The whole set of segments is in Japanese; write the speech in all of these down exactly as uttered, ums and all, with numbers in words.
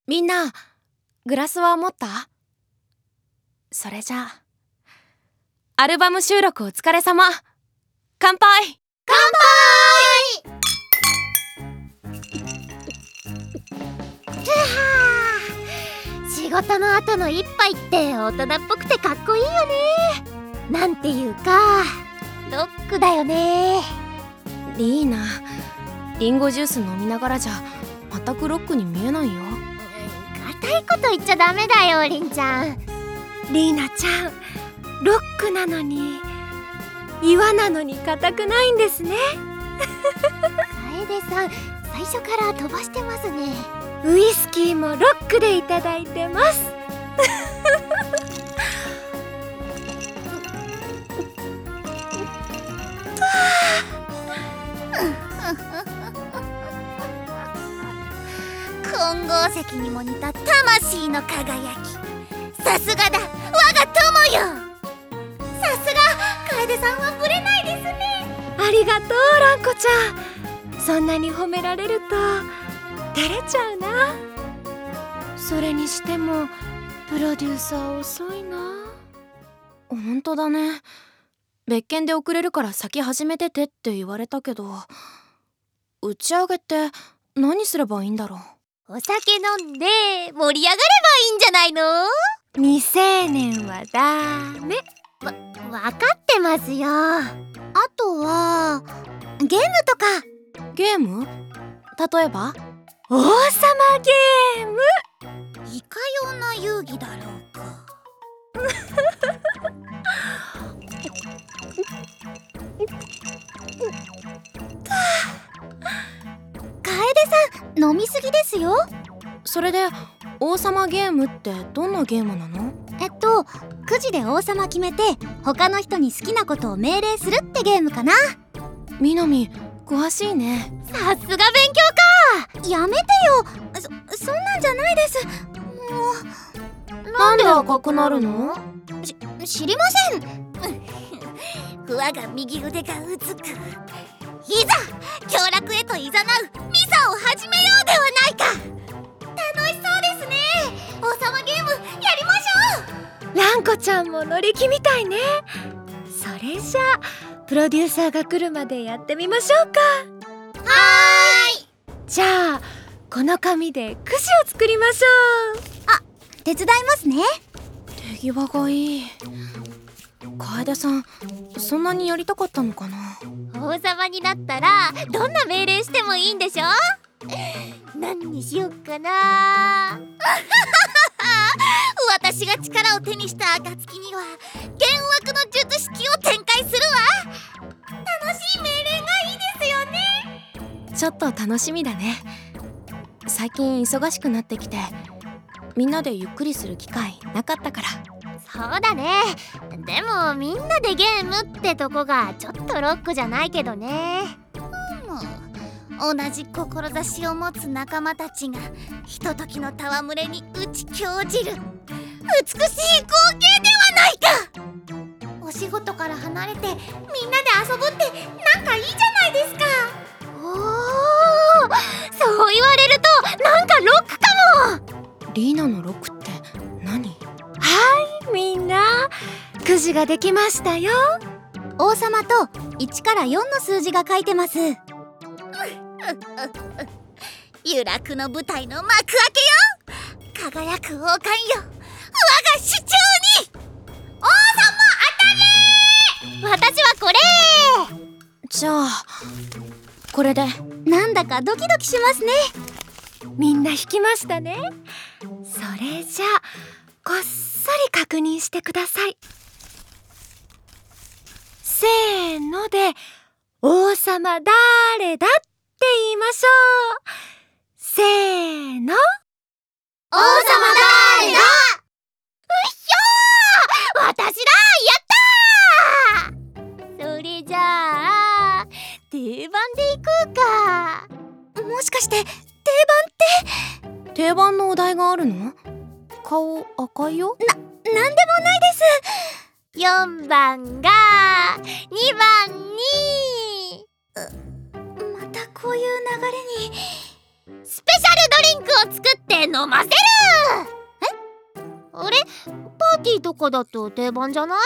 みんな、グラスは持った？それじゃあ、アルバム収録お疲れ様。乾杯！ 乾杯！仕事の後の一杯って大人っぽくてかっこいいよね。なんていうかロックだよね。 リーナ、リンゴジュース飲みながらじゃ全くロックに見えないよ。 固いこと言っちゃダメだよ、リンちゃん。 リーナちゃん、ロックなのに岩なのに硬くないんですね。 楓さん、最初から飛ばしてますね。 ウイスキーもロックでいただいてます。 金剛石にも似た魂の輝き、さすがだ我が友よ。さすが楓さんはブレないですね。 ありがとう、ランコちゃん。そんなに褒められると照れちゃうな。それにしてもプロデューサー遅いな。 ほんとだね。別件で遅れるから先始めててって言われたけど、打ち上げって何すればいいんだろう。 お酒飲んで盛り上がればいいんじゃないの？ 未成年はダメ。 わ、わかってますよ。あとはゲームとか。 ゲーム？例えば？ 王様ゲーム。 いかような遊戯だろうか。楓さん、飲みすぎですよ。 それで王様ゲームってどんなゲームなの？ えっとくじで王様決めて他の人に好きなことを命令するってゲームかな。 みなみ、詳しいね。 さすが勉強か。やめてよ、そ、そんなんじゃないです。もうなんで赤くなるの？ し、知りません。我が右腕がうずく。いざ凶楽へと誘うミサを始めようではないか。楽しそうですね。王様ゲームやりましょう。ランコちゃんも乗り気みたいね。それじゃあプロデューサーが来るまでやってみましょうか。 はーい。 じゃあこの紙でくじを作りましょう。 あ、手伝いますね。 手際がいい。楓さん、そんなにやりたかったのかな。 王様になったらどんな命令してもいいんでしょ。何にしようかな。私が力を手にした暁には幻惑の術式を展開するわ。楽しい命令がいいですよね。 ちょっと楽しみだね。最近忙しくなってきてみんなでゆっくりする機会なかったから。 そうだね。でもみんなでゲームってとこがちょっとロックじゃないけどね。うん、同じ志を持つ仲間たちがひとときの戯れに打ち興じる美しい光景ではないか。お仕事から離れてみんなで遊ぶってなんかいいじゃないですか。おー、そう言われるとなんかロックかも。 リーナのロックって何？ はい、みんなくじができましたよ。 王様といちからよんの数字が書いてます。由楽の舞台の幕開けよ。輝く王冠よ、我が手中に。王様当たれ。私はこれ。 じゃあこれで。 なんだかドキドキしますね。 みんな引きましたね。それじゃあこっそり確認してください。せーので王様だーれだって言いましょう。せーの、 王様だーれだ。うっひょー、私だ。やったー。それじゃあ定番でいこうか。もしかして定番って定番のお題があるの？顔赤いよ。 な、なんでもないです。よんばんがにばんに、またこういう流れに。スペシャルドリンクを作って飲ませる。え、あれ、パーティーとかだと定番じゃない？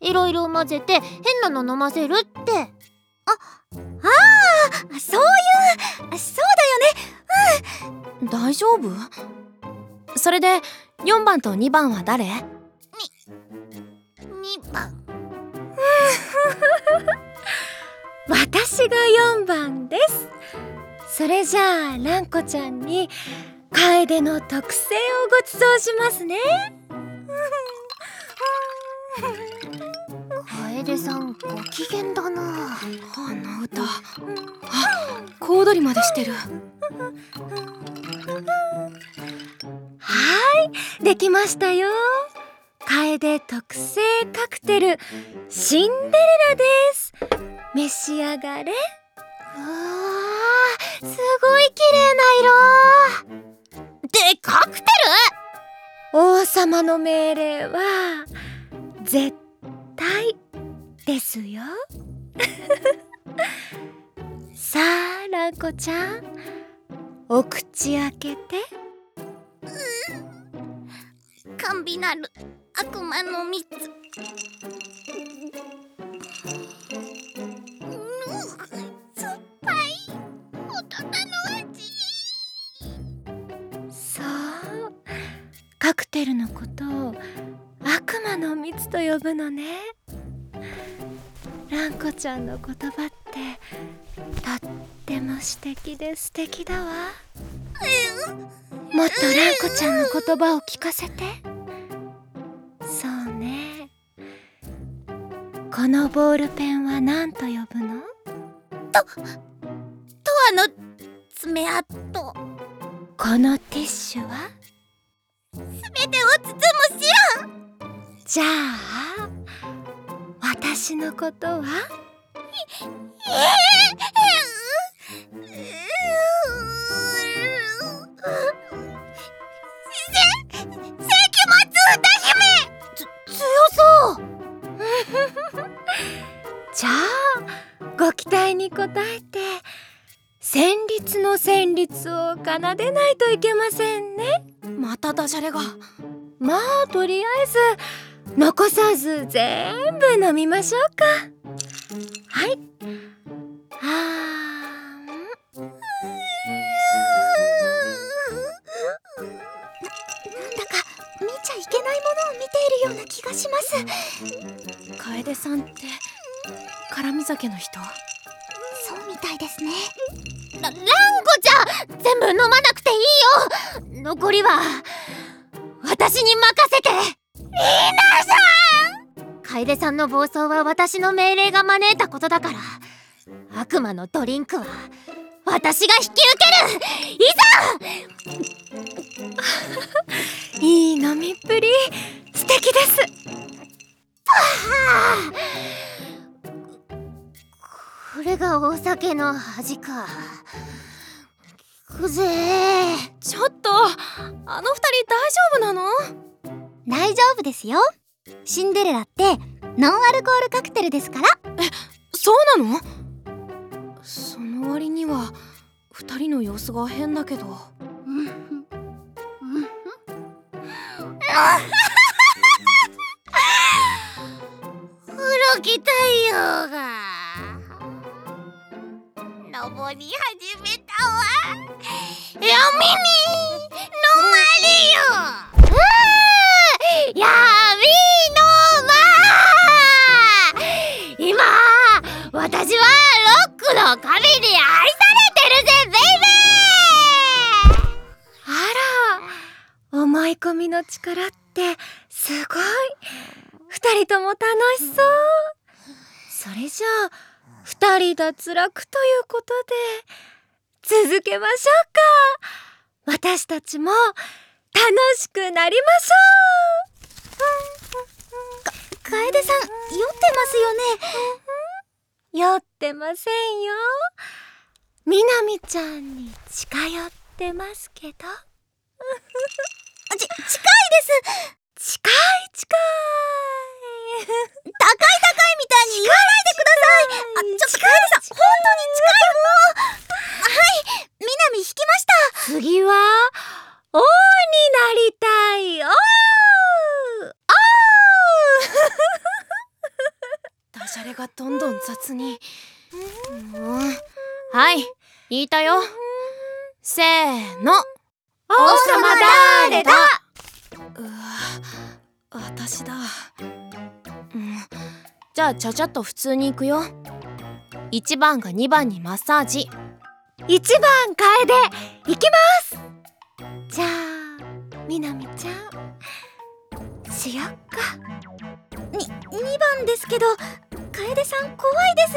いろいろ混ぜて変なの飲ませるって。あ、 ああ、そういう、そうだよね。 うん。大丈夫？それでよんばんとにばんは誰？にばん。 私がよんばんです。それじゃあ蘭子ちゃんに楓の特製をご馳走しますね。 楓さんご機嫌だな。 あの歌、あ、小躍りまでしてる。 はい、できましたよ。楓特製カクテルシンデレラです。召し上がれ。 うわー、すごい綺麗な色。で、カクテル？ 王様の命令は絶対ですよ。さあ蘭子ちゃん、お口開けて。 甘美なる悪魔の蜜。酸っぱい大人の味。 そう、カクテルのことを悪魔の蜜と呼ぶのね。蘭子ちゃんの言葉ってとっても素敵で素敵だわ。もっと蘭子ちゃんの言葉を聞かせて。そうね。このボールペンは何と呼ぶの？ と、とわの爪痕。 このティッシュは？ すべてを包む白。 じゃあ私のことは？ ええせ、世紀末歌姫。つ、強そう。 じゃあご期待に応えて旋律の旋律を奏でないといけませんね。 またダジャレが。 まあとりあえず残さず全部飲みましょうか。はい。あーん。 なんだか見ちゃいけないものを見ているような気がします。 楓さんって絡み酒の人？ そうみたいですね。ら、蘭子ちゃん、全部飲まなくていいよ。残りは私に任せて。リーナさん、楓さんの暴走は私の命令が招いたことだから、悪魔のドリンクは私が引き受ける。いざ。 いい飲みっぷり、素敵です。 はあ、これがお酒の味か。くぜー。 ちょっと、あの二人大丈夫なの？ 大丈夫ですよ。シンデレラってノンアルコールカクテルですから。 え、そうなの？その割には二人の様子が変だけど。 黒き太陽が昇り始めたわ。闇に飲まれよ。うー、闇の間。今私はロックの神に愛されてるぜ、ベイベー。 あら、思い込みの力ってすごい。二人とも楽しそう。それじゃあ二人脱落ということで続けましょうか。私たちも楽しくなりましょう。 か、楓さん、酔ってますよね。 酔ってませんよ。みなみちゃんに近寄ってますけど。 ち、近いです。 近い近い。 高い高いみたいに言わないでください。あ、ちょっと楓さん、本当に近い。もうはい、みなみ引きました。 次ははい、言いたよ。せーの。 王様だーれだ。 うわ、私だ。うん、じゃあちゃちゃっと普通に行くよ。いちばんがにばんにマッサージ。 いちばん楓行きます。じゃあみなみちゃんしよっか。ににばんですけど楓さん怖いです。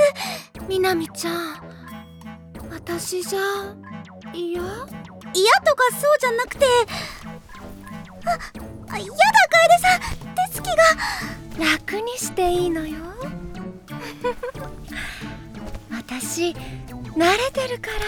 みなみちゃん、私じゃ嫌？嫌とかそうじゃなくて、あ、やだ楓さん、手つきが。楽にしていいのよ私慣れてるから。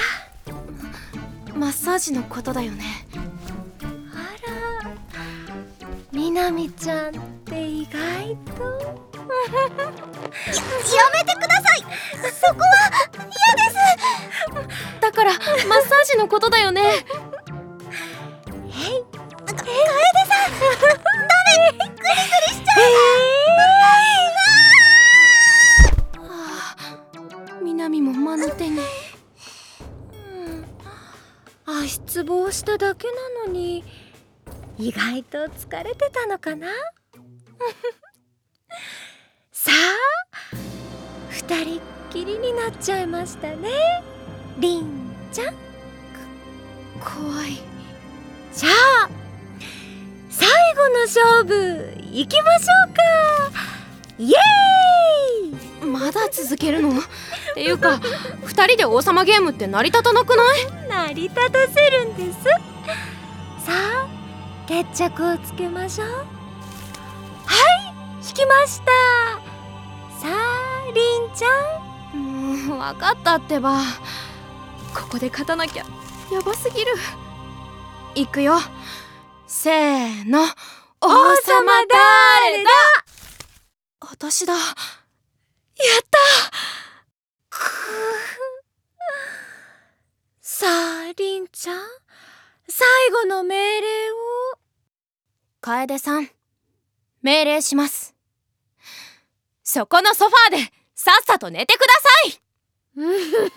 マッサージのことだよね。 あら、みなみちゃんって意外とや, やめてください。そこは嫌です。 だからマッサージのことだよね。 えい、楓さん、ダメ、グリグリしちゃう。 えー、はあ、みなみも魔の手に。 足つぼをしただけなのに意外と疲れてたのかなさあ、二人っきりになっちゃいましたね、りんちゃん。 怖い。 じゃあ最後の勝負行きましょうか。イエーイ。 まだ続けるの？っていうか二人で王様ゲームって成り立たなくない？ 成り立たせるんです。さあ決着をつけましょう。はい、引きました。さありんちゃん。 もう分かったってば。ここで勝たなきゃやばすぎる。いくよ、せーの。王様だーれだ。私だ。やったさありんちゃん、最後の命令を。 楓さん、命令します。そこのソファーでさっさと寝てください。 今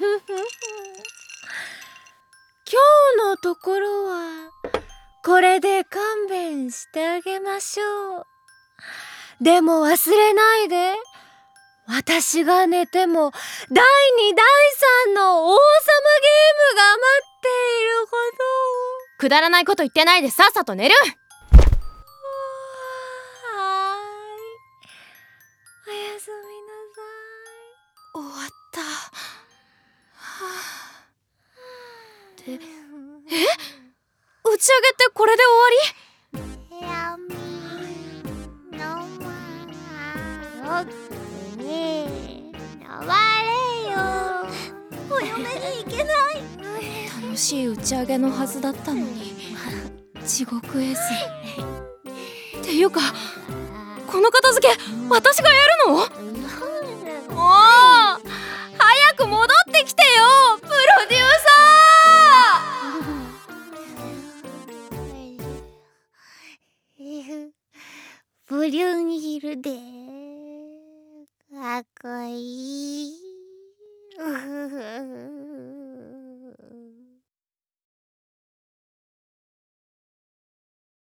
日のところはこれで勘弁してあげましょう。でも忘れないで、私が寝てもだいにだいさんの王様ゲームが待っているほど。 くだらないこと言ってないでさっさと寝る。 はーい、おやすみなさい。 終わった。はあ、で、え？打ち上げってこれで終わり？ やみのまねえ、回れよ。 お嫁に行けない。 楽しい打ち上げのはずだったのに地獄絵図。っていうかこの片付け私がやるの？もう早く戻ってきてよ、プロデューサー。 ブリュンヒルで